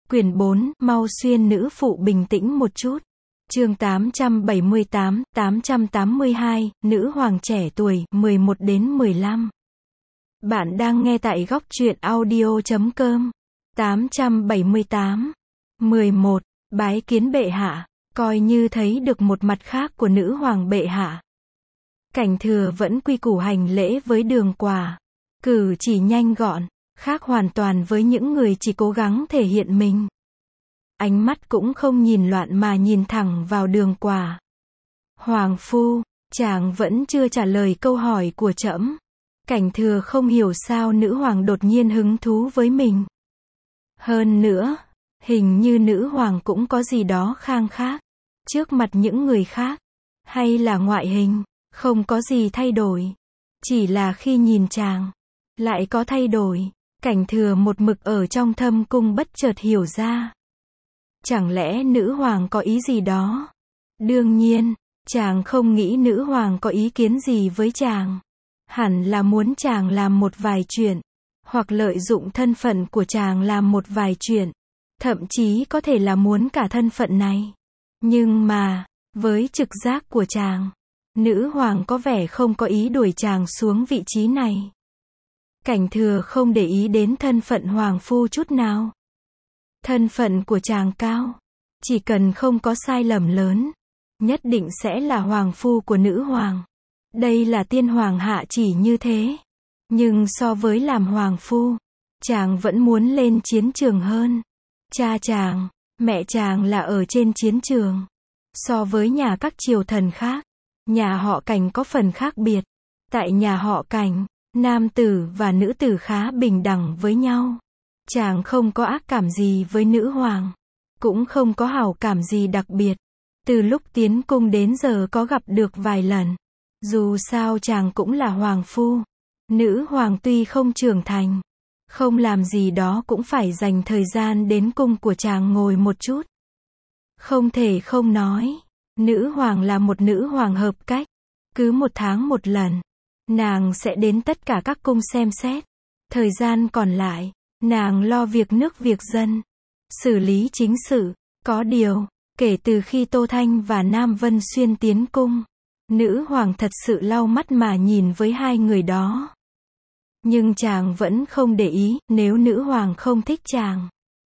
Quyển 4, mau xuyên nữ phụ bình tĩnh một chút. Chương 878, 882, nữ hoàng trẻ tuổi, 11 đến 15. Bạn đang nghe tại góc truyện audio.com. 878. 11. Bái kiến bệ hạ, coi như thấy được một mặt khác của nữ hoàng bệ hạ. Cảnh Thừa vẫn quy củ hành lễ với Đường Quả. Cử chỉ nhanh gọn, khác hoàn toàn với những người chỉ cố gắng thể hiện mình. Ánh mắt cũng không nhìn loạn mà nhìn thẳng vào Đường Quả. Hoàng phu, chàng vẫn chưa trả lời câu hỏi của trẫm. Cảnh Thừa không hiểu sao nữ hoàng đột nhiên hứng thú với mình. Hơn nữa, hình như nữ hoàng cũng có gì đó khang khác. Trước mặt những người khác, hay là ngoại hình, không có gì thay đổi. Chỉ là khi nhìn chàng, lại có thay đổi. Cảnh Thừa một mực ở trong thâm cung bất chợt hiểu ra. Chẳng lẽ nữ hoàng có ý gì đó? Đương nhiên, chàng không nghĩ nữ hoàng có ý kiến gì với chàng. Hẳn là muốn chàng làm một vài chuyện, hoặc lợi dụng thân phận của chàng làm một vài chuyện. Thậm chí có thể là muốn cả thân phận này. Nhưng mà, với trực giác của chàng, nữ hoàng có vẻ không có ý đuổi chàng xuống vị trí này. Cảnh Thừa không để ý đến thân phận hoàng phu chút nào. Thân phận của chàng cao, chỉ cần không có sai lầm lớn, nhất định sẽ là hoàng phu của nữ hoàng. Đây là tiên hoàng hạ chỉ như thế. Nhưng so với làm hoàng phu, chàng vẫn muốn lên chiến trường hơn. Cha chàng, mẹ chàng là ở trên chiến trường. So với nhà các triều thần khác, nhà họ Cảnh có phần khác biệt. Tại nhà họ Cảnh, nam tử và nữ tử khá bình đẳng với nhau. Chàng không có ác cảm gì với nữ hoàng, cũng không có hảo cảm gì đặc biệt. Từ lúc tiến cung đến giờ có gặp được vài lần. Dù sao chàng cũng là hoàng phu. Nữ hoàng tuy không trưởng thành, không làm gì đó cũng phải dành thời gian đến cung của chàng ngồi một chút. Không thể không nói, nữ hoàng là một nữ hoàng hợp cách. Cứ 1 tháng một lần, nàng sẽ đến tất cả các cung xem xét. Thời gian còn lại, nàng lo việc nước việc dân, xử lý chính sự. Có điều, kể từ khi Tô Thanh và Nam Vân Xuyên tiến cung, nữ hoàng thật sự lau mắt mà nhìn với hai người đó. Nhưng chàng vẫn không để ý, nếu nữ hoàng không thích chàng.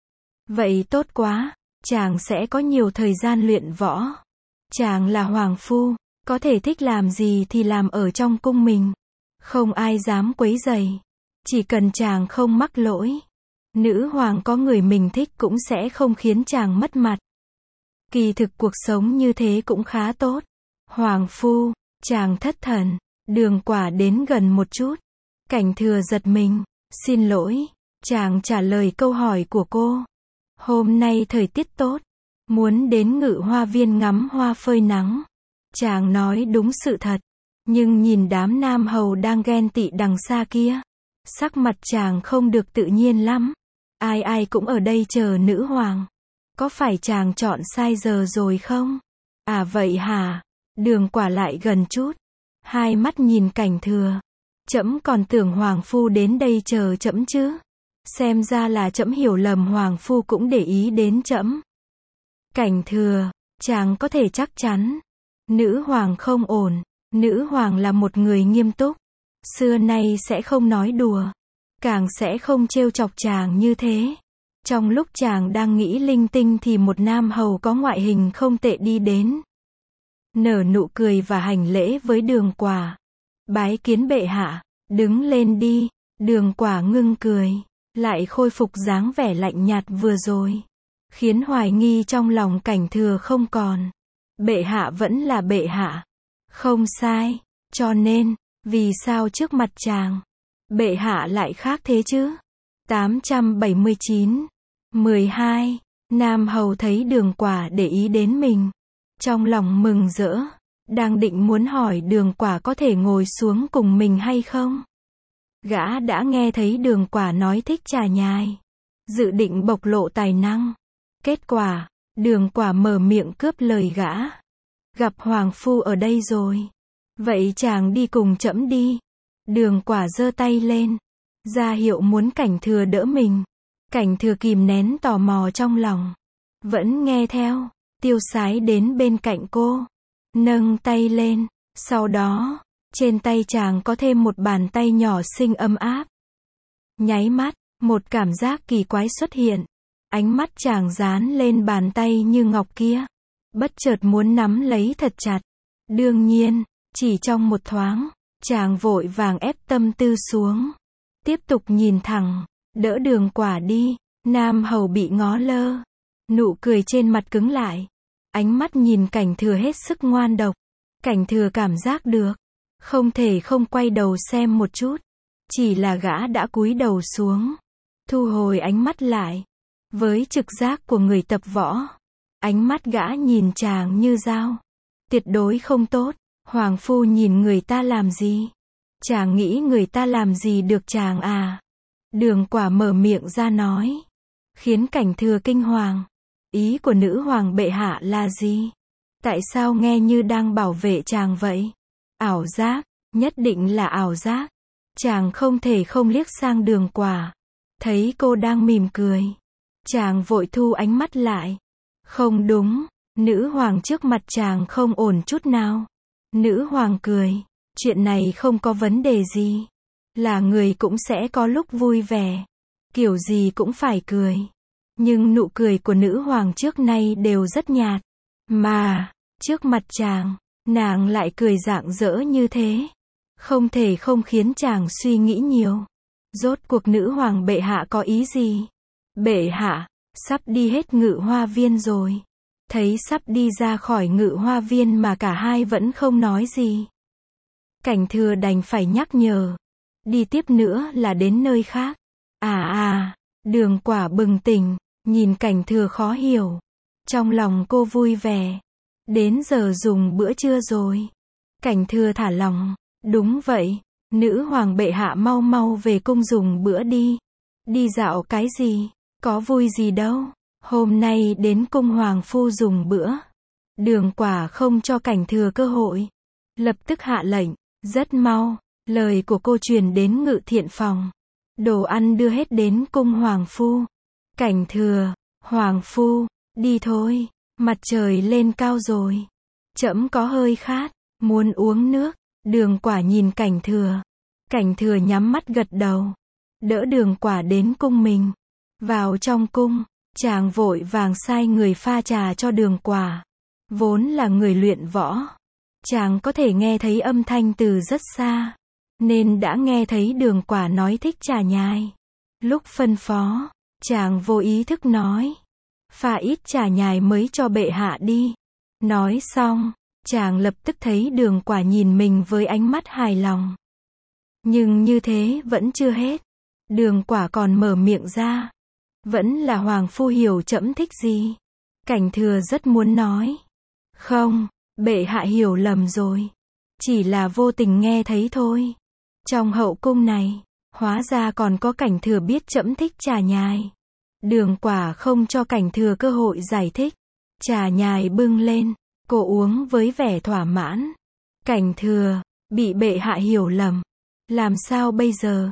Vậy tốt quá, chàng sẽ có nhiều thời gian luyện võ. Chàng là hoàng phu, có thể thích làm gì thì làm ở trong cung mình. Không ai dám quấy rầy. Chỉ cần chàng không mắc lỗi, nữ hoàng có người mình thích cũng sẽ không khiến chàng mất mặt. Kỳ thực cuộc sống như thế cũng khá tốt. Hoàng phu, chàng thất thần. Đường Quả đến gần một chút. Cảnh Thừa giật mình. Xin lỗi, chàng trả lời câu hỏi của cô. Hôm nay thời tiết tốt, muốn đến Ngự Hoa Viên ngắm hoa phơi nắng. Chàng nói đúng sự thật, nhưng nhìn đám nam hầu đang ghen tị đằng xa kia, sắc mặt chàng không được tự nhiên lắm. Ai ai cũng ở đây chờ nữ hoàng. Có phải chàng chọn sai giờ rồi không? À vậy hả? Đường Quả lại gần chút, hai mắt nhìn Cảnh Thừa. Trẫm còn tưởng hoàng phu đến đây chờ trẫm chứ. Xem ra là trẫm hiểu lầm, hoàng phu cũng để ý đến trẫm. Cảnh Thừa, chàng có thể chắc chắn, nữ hoàng không ổn. Nữ hoàng là một người nghiêm túc, xưa nay sẽ không nói đùa, càng sẽ không trêu chọc chàng như thế. Trong lúc chàng đang nghĩ linh tinh thì một nam hầu có ngoại hình không tệ đi đến, nở nụ cười và hành lễ với Đường Quả. Bái kiến bệ hạ, đứng lên đi. Đường Quả ngưng cười, lại khôi phục dáng vẻ lạnh nhạt vừa rồi, khiến hoài nghi trong lòng Cảnh Thừa không còn. Bệ hạ vẫn là bệ hạ. Không sai, cho nên, vì sao trước mặt chàng, bệ hạ lại khác thế chứ? 879. 12. Nam hầu thấy Đường Quả để ý đến mình, trong lòng mừng rỡ, đang định muốn hỏi Đường Quả có thể ngồi xuống cùng mình hay không. Gã đã nghe thấy Đường Quả nói thích trà nhài, dự định bộc lộ tài năng. Kết quả, Đường Quả mở miệng cướp lời gã. Gặp hoàng phu ở đây rồi, vậy chàng đi cùng trẫm đi. Đường Quả giơ tay lên, ra hiệu muốn Cảnh Thừa đỡ mình. Cảnh Thừa kìm nén tò mò trong lòng. Vẫn nghe theo. Tiêu Sái đến bên cạnh cô. Nâng tay lên. Sau đó, trên tay chàng có thêm một bàn tay nhỏ xinh ấm áp. Nháy mắt, một cảm giác kỳ quái xuất hiện. Ánh mắt chàng dán lên bàn tay như ngọc kia. Bất chợt muốn nắm lấy thật chặt. Đương nhiên, chỉ trong một thoáng, chàng vội vàng ép tâm tư xuống. Tiếp tục nhìn thẳng, đỡ Đường Quả đi. Nam hầu bị ngó lơ. Nụ cười trên mặt cứng lại. Ánh mắt nhìn Cảnh Thừa hết sức ngoan độc. Cảnh Thừa cảm giác được. Không thể không quay đầu xem một chút. Chỉ là gã đã cúi đầu xuống. Thu hồi ánh mắt lại. Với trực giác của người tập võ. Ánh mắt gã nhìn chàng như dao. Tuyệt đối không tốt. Hoàng phu nhìn người ta làm gì? Chàng nghĩ người ta làm gì được chàng à? Đường Quả mở miệng ra nói. Khiến Cảnh Thừa kinh hoàng. Ý của nữ hoàng bệ hạ là gì? Tại sao nghe như đang bảo vệ chàng vậy? Ảo giác, nhất định là ảo giác. Chàng không thể không liếc sang Đường Quả. Thấy cô đang mỉm cười. Chàng vội thu ánh mắt lại. Không đúng, nữ hoàng trước mặt chàng không ổn chút nào. Nữ hoàng cười. Chuyện này không có vấn đề gì. Là người cũng sẽ có lúc vui vẻ. Kiểu gì cũng phải cười. Nhưng nụ cười của nữ hoàng trước nay đều rất nhạt. Mà, trước mặt chàng, nàng lại cười rạng rỡ như thế. Không thể không khiến chàng suy nghĩ nhiều. Rốt cuộc nữ hoàng bệ hạ có ý gì? Bệ hạ, sắp đi hết Ngự Hoa Viên rồi. Thấy sắp đi ra khỏi Ngự Hoa Viên mà cả hai vẫn không nói gì. Cảnh Thừa đành phải nhắc nhở. Đi tiếp nữa là đến nơi khác. Đường Quả bừng tỉnh, nhìn Cảnh Thừa khó hiểu. Trong lòng cô vui vẻ. Đến giờ dùng bữa trưa rồi. Cảnh Thừa thả lòng. Đúng vậy, nữ hoàng bệ hạ mau mau về cung dùng bữa đi. Đi dạo cái gì? Có vui gì đâu. Hôm nay đến cung hoàng phu dùng bữa. Đường Quả không cho Cảnh Thừa cơ hội. Lập tức hạ lệnh. Rất mau, lời của cô truyền đến ngự thiện phòng. Đồ ăn đưa hết đến cung hoàng phu. Cảnh Thừa, hoàng phu, đi thôi, mặt trời lên cao rồi. Trẫm có hơi khát, muốn uống nước. Đường Quả nhìn Cảnh Thừa. Cảnh Thừa nhắm mắt gật đầu. Đỡ Đường Quả đến cung mình. Vào trong cung, chàng vội vàng sai người pha trà cho Đường Quả. Vốn là người luyện võ. Chàng có thể nghe thấy âm thanh từ rất xa. Nên đã nghe thấy Đường Quả nói thích trà nhài. Lúc phân phó, chàng vô ý thức nói. Pha ít trà nhài mới cho bệ hạ đi. Nói xong, chàng lập tức thấy Đường Quả nhìn mình với ánh mắt hài lòng. Nhưng như thế vẫn chưa hết. Đường Quả còn mở miệng ra. Vẫn là hoàng phu hiểu trẫm thích gì. Cảnh Thừa rất muốn nói. Không, bệ hạ hiểu lầm rồi. Chỉ là vô tình nghe thấy thôi. Trong hậu cung này, hóa ra còn có Cảnh Thừa biết trẫm thích trà nhài. Đường Quả không cho Cảnh Thừa cơ hội giải thích. Trà nhài bưng lên, cô uống với vẻ thỏa mãn. Cảnh Thừa, bị bệ hạ hiểu lầm. Làm sao bây giờ?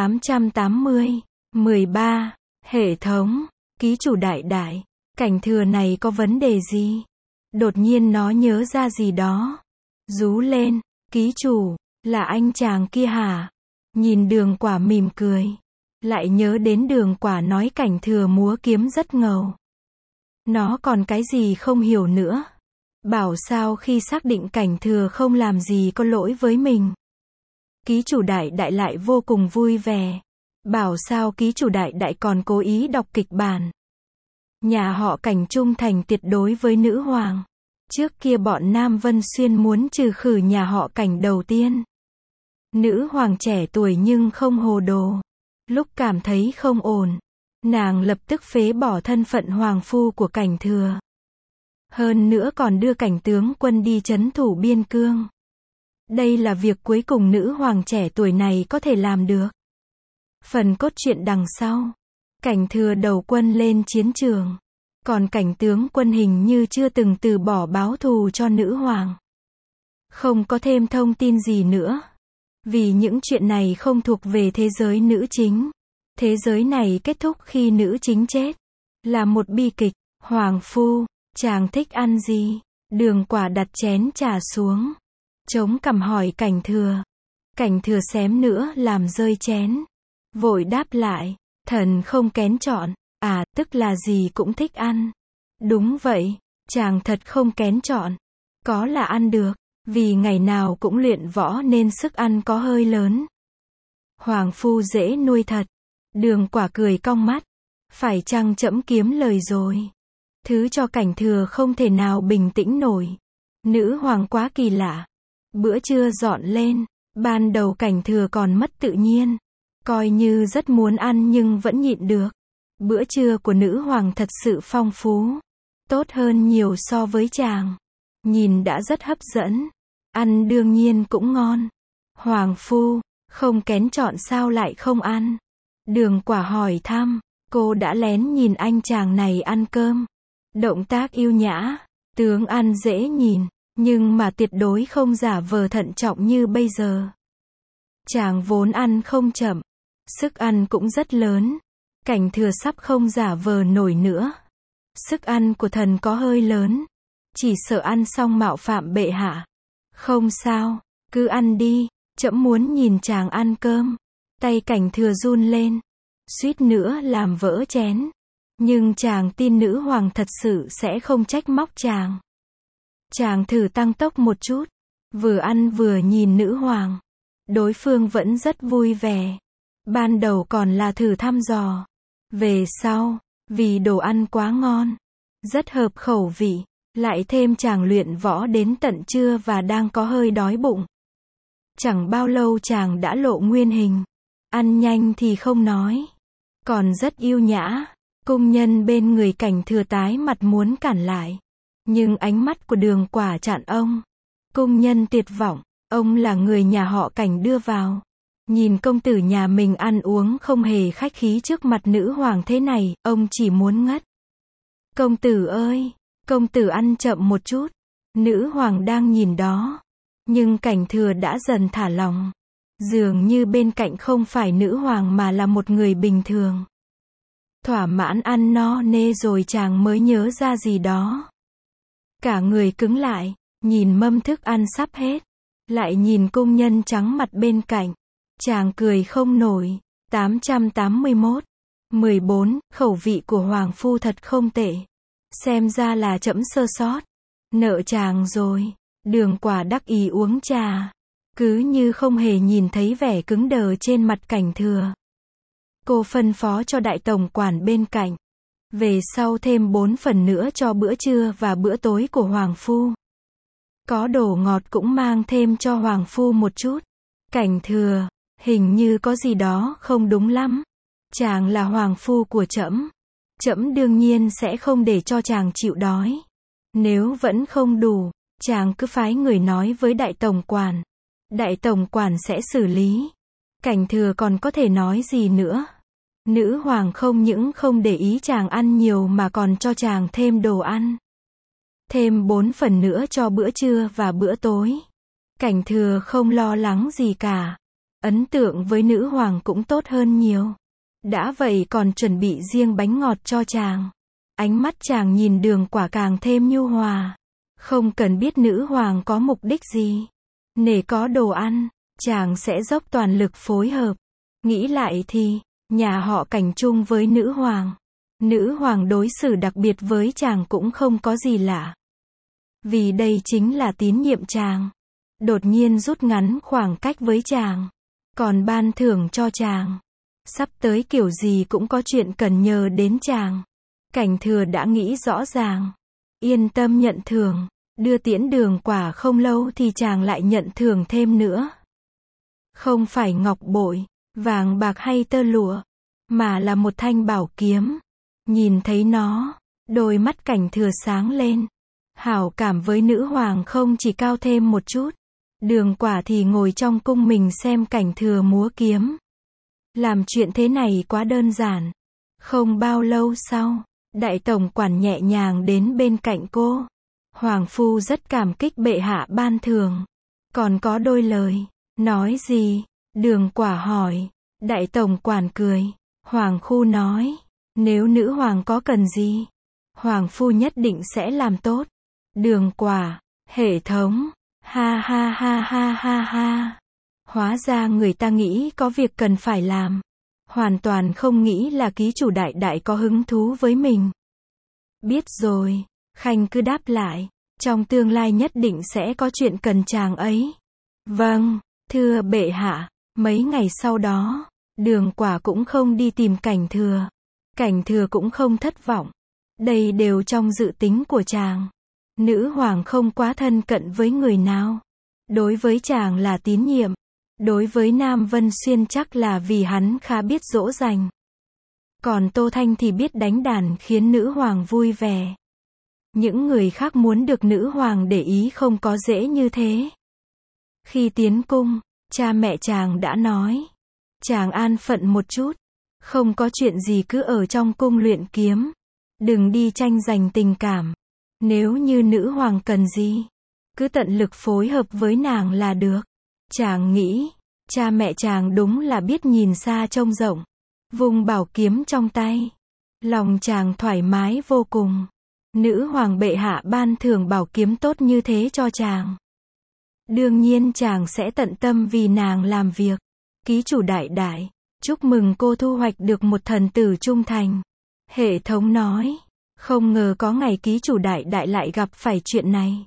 880, 13, hệ thống, ký chủ đại đại. Cảnh Thừa này có vấn đề gì? Đột nhiên nó nhớ ra gì đó. Rú lên, ký chủ, là anh chàng kia hả? Nhìn Đường Quả mỉm cười. Lại nhớ đến Đường Quả nói Cảnh Thừa múa kiếm rất ngầu. Nó còn cái gì không hiểu nữa. Bảo sao khi xác định Cảnh Thừa không làm gì có lỗi với mình. Ký chủ đại đại lại vô cùng vui vẻ. Bảo sao ký chủ đại đại còn cố ý đọc kịch bản. Nhà họ Cảnh trung thành tuyệt đối với nữ hoàng. Trước kia bọn Nam Vân Xuyên muốn trừ khử nhà họ Cảnh đầu tiên. Nữ hoàng trẻ tuổi nhưng không hồ đồ. Lúc cảm thấy không ổn, nàng lập tức phế bỏ thân phận hoàng phu của Cảnh Thừa. Hơn nữa còn đưa Cảnh tướng quân đi trấn thủ biên cương. Đây là việc cuối cùng nữ hoàng trẻ tuổi này có thể làm được. Phần cốt truyện đằng sau. Cảnh Thừa đầu quân lên chiến trường. Còn Cảnh tướng quân hình như chưa từng từ bỏ báo thù cho nữ hoàng. Không có thêm thông tin gì nữa. Vì những chuyện này không thuộc về thế giới nữ chính. Thế giới này kết thúc khi nữ chính chết. Là một bi kịch. Hoàng phu, chàng thích ăn gì? Đường Quả đặt chén trà xuống. Chống cằm hỏi Cảnh Thừa. Cảnh Thừa xém nữa làm rơi chén. Vội đáp lại. Thần không kén chọn. À, tức là gì cũng thích ăn. Đúng vậy, chàng thật không kén chọn. Có là ăn được. Vì ngày nào cũng luyện võ nên sức ăn có hơi lớn. Hoàng phu dễ nuôi thật. Đường Quả cười cong mắt. Phải chăng trẫm kiếm lời rồi? Thứ cho Cảnh Thừa không thể nào bình tĩnh nổi. Nữ hoàng quá kỳ lạ. Bữa trưa dọn lên. Ban đầu Cảnh Thừa còn mất tự nhiên. Coi như rất muốn ăn nhưng vẫn nhịn được. Bữa trưa của nữ hoàng thật sự phong phú. Tốt hơn nhiều so với chàng. Nhìn đã rất hấp dẫn. Ăn đương nhiên cũng ngon. Hoàng phu, không kén chọn sao lại không ăn? Đường Quả hỏi thăm. Cô đã lén nhìn anh chàng này ăn cơm. Động tác yêu nhã, tướng ăn dễ nhìn, nhưng mà tuyệt đối không giả vờ thận trọng như bây giờ. Chàng vốn ăn không chậm, sức ăn cũng rất lớn. Cảnh Thừa sắp không giả vờ nổi nữa. Sức ăn của thần có hơi lớn, chỉ sợ ăn xong mạo phạm bệ hạ. Không sao, cứ ăn đi, trẫm muốn nhìn chàng ăn cơm. Tay Cảnh Thừa run lên, suýt nữa làm vỡ chén. Nhưng chàng tin nữ hoàng thật sự sẽ không trách móc chàng. Chàng thử tăng tốc một chút, vừa ăn vừa nhìn nữ hoàng. Đối phương vẫn rất vui vẻ. Ban đầu còn là thử thăm dò. Về sau, vì đồ ăn quá ngon, rất hợp khẩu vị, lại thêm chàng luyện võ đến tận trưa và đang có hơi đói bụng. Chẳng bao lâu chàng đã lộ nguyên hình. Ăn nhanh thì không nói, còn rất yêu nhã. Cung nhân bên người Cảnh Thừa tái mặt muốn cản lại. Nhưng ánh mắt của Đường Quả chặn ông. Cung nhân tuyệt vọng, ông là người nhà họ Cảnh đưa vào. Nhìn công tử nhà mình ăn uống không hề khách khí trước mặt nữ hoàng thế này, ông chỉ muốn ngất. Công tử ơi, công tử ăn chậm một chút. Nữ hoàng đang nhìn đó. Nhưng Cảnh Thừa đã dần thả lòng. Dường như bên cạnh không phải nữ hoàng mà là một người bình thường. Thỏa mãn ăn no nê rồi chàng mới nhớ ra gì đó. Cả người cứng lại, nhìn mâm thức ăn sắp hết. Lại nhìn cung nhân trắng mặt bên cạnh. Chàng cười không nổi. 881. 14. Khẩu vị của Hoàng phu thật không tệ. Xem ra là trẫm sơ sót. Nợ chàng rồi. Đường Quả đắc ý uống trà. Cứ như không hề nhìn thấy vẻ cứng đờ trên mặt Cảnh Thừa. Cô phân phó cho đại tổng quản bên cạnh. Về sau thêm 4 phần nữa cho bữa trưa và bữa tối của Hoàng phu. Có đồ ngọt cũng mang thêm cho Hoàng phu một chút. Cảnh Thừa, hình như có gì đó không đúng lắm. Chàng là Hoàng phu của trẫm. Trẫm đương nhiên sẽ không để cho chàng chịu đói. Nếu vẫn không đủ, chàng cứ phái người nói với đại tổng quản. Đại tổng quản sẽ xử lý. Cảnh Thừa còn có thể nói gì nữa. Nữ hoàng không những không để ý chàng ăn nhiều mà còn cho chàng thêm đồ ăn. Thêm 4 phần nữa cho bữa trưa và bữa tối. Cảnh Thừa không lo lắng gì cả. Ấn tượng với nữ hoàng cũng tốt hơn nhiều. Đã vậy còn chuẩn bị riêng bánh ngọt cho chàng. Ánh mắt chàng nhìn Đường Quả càng thêm nhu hòa. Không cần biết nữ hoàng có mục đích gì. Nể có đồ ăn, chàng sẽ dốc toàn lực phối hợp. Nghĩ lại thì, nhà họ Cảnh chung với nữ hoàng. Nữ hoàng đối xử đặc biệt với chàng cũng không có gì lạ. Vì đây chính là tín nhiệm chàng. Đột nhiên rút ngắn khoảng cách với chàng. Còn ban thưởng cho chàng. Sắp tới kiểu gì cũng có chuyện cần nhờ đến chàng. Cảnh Thừa đã nghĩ rõ ràng. Yên tâm nhận thưởng. Đưa tiễn Đường Quả không lâu thì chàng lại nhận thưởng thêm nữa. Không phải ngọc bội, vàng bạc hay tơ lụa, mà là một thanh bảo kiếm. Nhìn thấy nó, đôi mắt Cảnh Thừa sáng lên. Hảo cảm với nữ hoàng không chỉ cao thêm một chút. Đường Quả thì ngồi trong cung mình xem Cảnh Thừa múa kiếm. Làm chuyện thế này quá đơn giản. Không bao lâu sau, đại tổng quản nhẹ nhàng đến bên cạnh cô. Hoàng phu rất cảm kích bệ hạ ban thưởng. Còn có đôi lời. Nói gì? Đường Quả hỏi. Đại tổng quản cười. Hoàng Khu nói, nếu nữ hoàng có cần gì, Hoàng Phu nhất định sẽ làm tốt. Đường Quả, hệ thống, ha ha ha ha ha ha. Hóa ra người ta nghĩ có việc cần phải làm. Hoàn toàn không nghĩ là ký chủ đại đại có hứng thú với mình. Biết rồi, Khanh cứ đáp lại, trong tương lai nhất định sẽ có chuyện cần chàng ấy. Vâng, thưa bệ hạ. Mấy ngày sau đó, Đường Quả cũng không đi tìm Cảnh Thừa. Cảnh Thừa cũng không thất vọng. Đây đều trong dự tính của chàng. Nữ hoàng không quá thân cận với người nào. Đối với chàng là tín nhiệm. Đối với Nam Vân Xuyên chắc là vì hắn khá biết dỗ dành. Còn Tô Thanh thì biết đánh đàn khiến nữ hoàng vui vẻ. Những người khác muốn được nữ hoàng để ý không có dễ như thế. Khi tiến cung, cha mẹ chàng đã nói, chàng an phận một chút, không có chuyện gì cứ ở trong cung luyện kiếm, đừng đi tranh giành tình cảm. Nếu như nữ hoàng cần gì, cứ tận lực phối hợp với nàng là được. Chàng nghĩ, cha mẹ chàng đúng là biết nhìn xa trông rộng. Vung bảo kiếm trong tay, lòng chàng thoải mái vô cùng. Nữ hoàng bệ hạ ban thưởng bảo kiếm tốt như thế cho chàng. Đương nhiên chàng sẽ tận tâm vì nàng làm việc. Ký chủ đại đại, chúc mừng cô thu hoạch được một thần tử trung thành. Hệ thống nói, không ngờ có ngày ký chủ đại đại lại gặp phải chuyện này.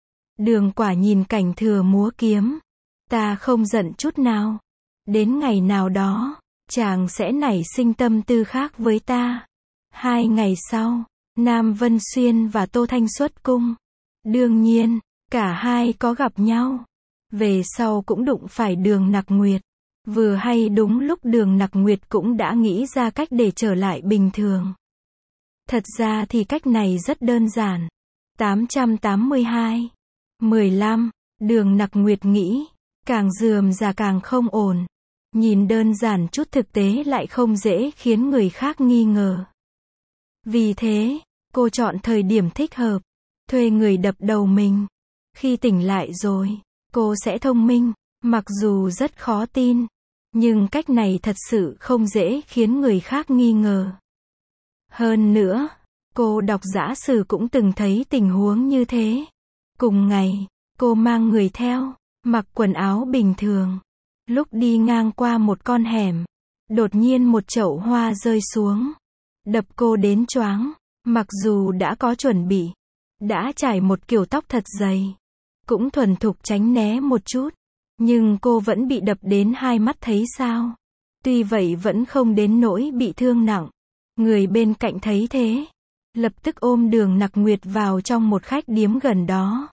Đường Quả nhìn Cảnh Thừa múa kiếm. Ta không giận chút nào. Đến ngày nào đó, chàng sẽ nảy sinh tâm tư khác với ta. 2 ngày sau, Nam Vân Xuyên và Tô Thanh xuất cung. Đương nhiên, cả hai có gặp nhau. Về sau cũng đụng phải Đường Nặc Nguyệt. Vừa hay đúng lúc Đường Nặc Nguyệt cũng đã nghĩ ra cách để trở lại bình thường. Thật ra thì cách này rất đơn giản. 882. 15. Đường Nặc Nguyệt nghĩ, càng rườm rà càng không ổn. Nhìn đơn giản chút thực tế lại không dễ khiến người khác nghi ngờ. Vì thế, cô chọn thời điểm thích hợp, thuê người đập đầu mình. Khi tỉnh lại rồi, cô sẽ thông minh, mặc dù rất khó tin. Nhưng cách này thật sự không dễ khiến người khác nghi ngờ. Hơn nữa, cô đọc giả sử cũng từng thấy tình huống như thế. Cùng ngày, cô mang người theo, mặc quần áo bình thường. Lúc đi ngang qua một con hẻm, đột nhiên một chậu hoa rơi xuống, đập cô đến choáng. Mặc dù đã có chuẩn bị, đã trải một kiểu tóc thật dày, cũng thuần thục tránh né một chút, nhưng cô vẫn bị đập đến hai mắt thấy sao. Tuy vậy vẫn không đến nỗi bị thương nặng. Người bên cạnh thấy thế, lập tức ôm Đường Nặc Nguyệt vào trong một khách điếm gần đó.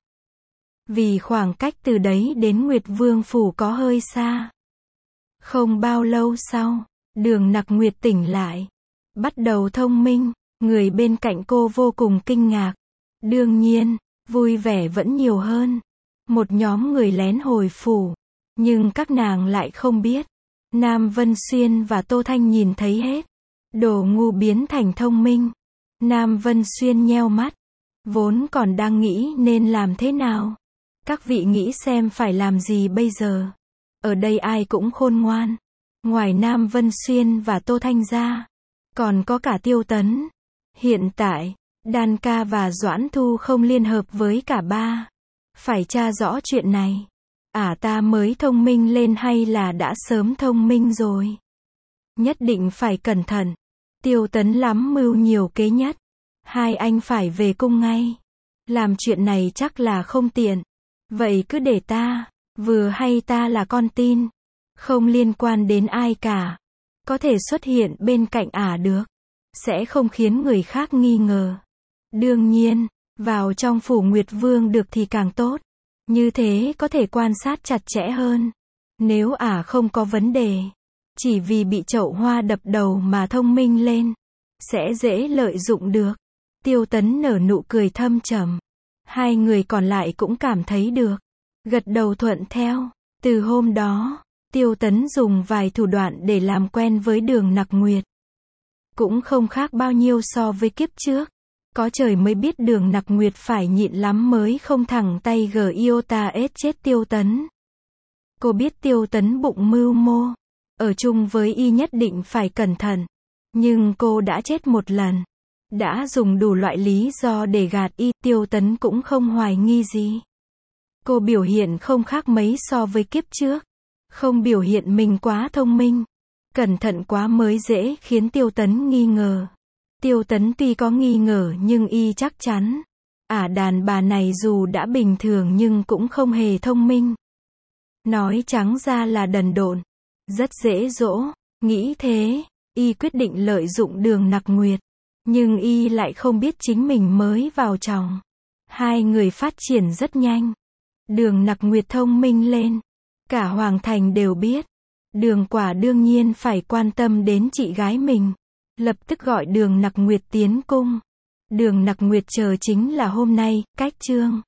Vì khoảng cách từ đấy đến Nguyệt Vương phủ có hơi xa. Không bao lâu sau, Đường Nặc Nguyệt tỉnh lại, bắt đầu thông minh. Người bên cạnh cô vô cùng kinh ngạc. Đương nhiên, vui vẻ vẫn nhiều hơn. Một nhóm người lén hồi phủ, nhưng các nàng lại không biết. Nam Vân Xuyên và Tô Thanh nhìn thấy hết. Đồ ngu biến thành thông minh. Nam Vân Xuyên nheo mắt, vốn còn đang nghĩ nên làm thế nào. Các vị nghĩ xem phải làm gì bây giờ. Ở đây ai cũng khôn ngoan. Ngoài Nam Vân Xuyên và Tô Thanh ra, còn có cả Tiêu Tấn. Hiện tại, Đan Ca và Doãn Thu không liên hợp với cả ba. Phải tra rõ chuyện này. Ta mới thông minh lên hay là đã sớm thông minh rồi? Nhất định phải cẩn thận. Tiêu Tấn lắm mưu nhiều kế nhất. Hai anh phải về cung ngay. Làm chuyện này chắc là không tiện. Vậy cứ để ta. Vừa hay ta là con tin. Không liên quan đến ai cả. Có thể xuất hiện bên cạnh được. Sẽ không khiến người khác nghi ngờ. Đương nhiên, vào trong phủ Nguyệt Vương được thì càng tốt. Như thế có thể quan sát chặt chẽ hơn. Nếu không có vấn đề, chỉ vì bị chậu hoa đập đầu mà thông minh lên, sẽ dễ lợi dụng được. Tiêu Tấn nở nụ cười thâm trầm. Hai người còn lại cũng cảm thấy được. Gật đầu thuận theo. Từ hôm đó, Tiêu Tấn dùng vài thủ đoạn để làm quen với Đường Nặc Nguyệt. Cũng không khác bao nhiêu so với kiếp trước. Có trời mới biết Đường Nặc Nguyệt phải nhịn lắm mới không thẳng tay iota ết chết Tiêu Tấn. Cô biết Tiêu Tấn bụng mưu mô. Ở chung với y nhất định phải cẩn thận. Nhưng cô đã chết một lần. Đã dùng đủ loại lý do để gạt y, Tiêu Tấn cũng không hoài nghi gì. Cô biểu hiện không khác mấy so với kiếp trước. Không biểu hiện mình quá thông minh. Cẩn thận quá mới dễ khiến Tiêu Tấn nghi ngờ. Tiêu Tấn tuy có nghi ngờ nhưng y chắc chắn. Đàn bà này dù đã bình thường nhưng cũng không hề thông minh. Nói trắng ra là đần độn. Rất dễ dỗ. Nghĩ thế, y quyết định lợi dụng Đường Nặc Nguyệt. Nhưng y lại không biết chính mình mới vào chòng. Hai người phát triển rất nhanh. Đường Nặc Nguyệt thông minh lên. Cả Hoàng Thành đều biết. Đường Quả đương nhiên phải quan tâm đến chị gái mình. Lập tức gọi Đường Nặc Nguyệt tiến cung. Đường Nặc Nguyệt chờ chính là hôm nay, cách trương.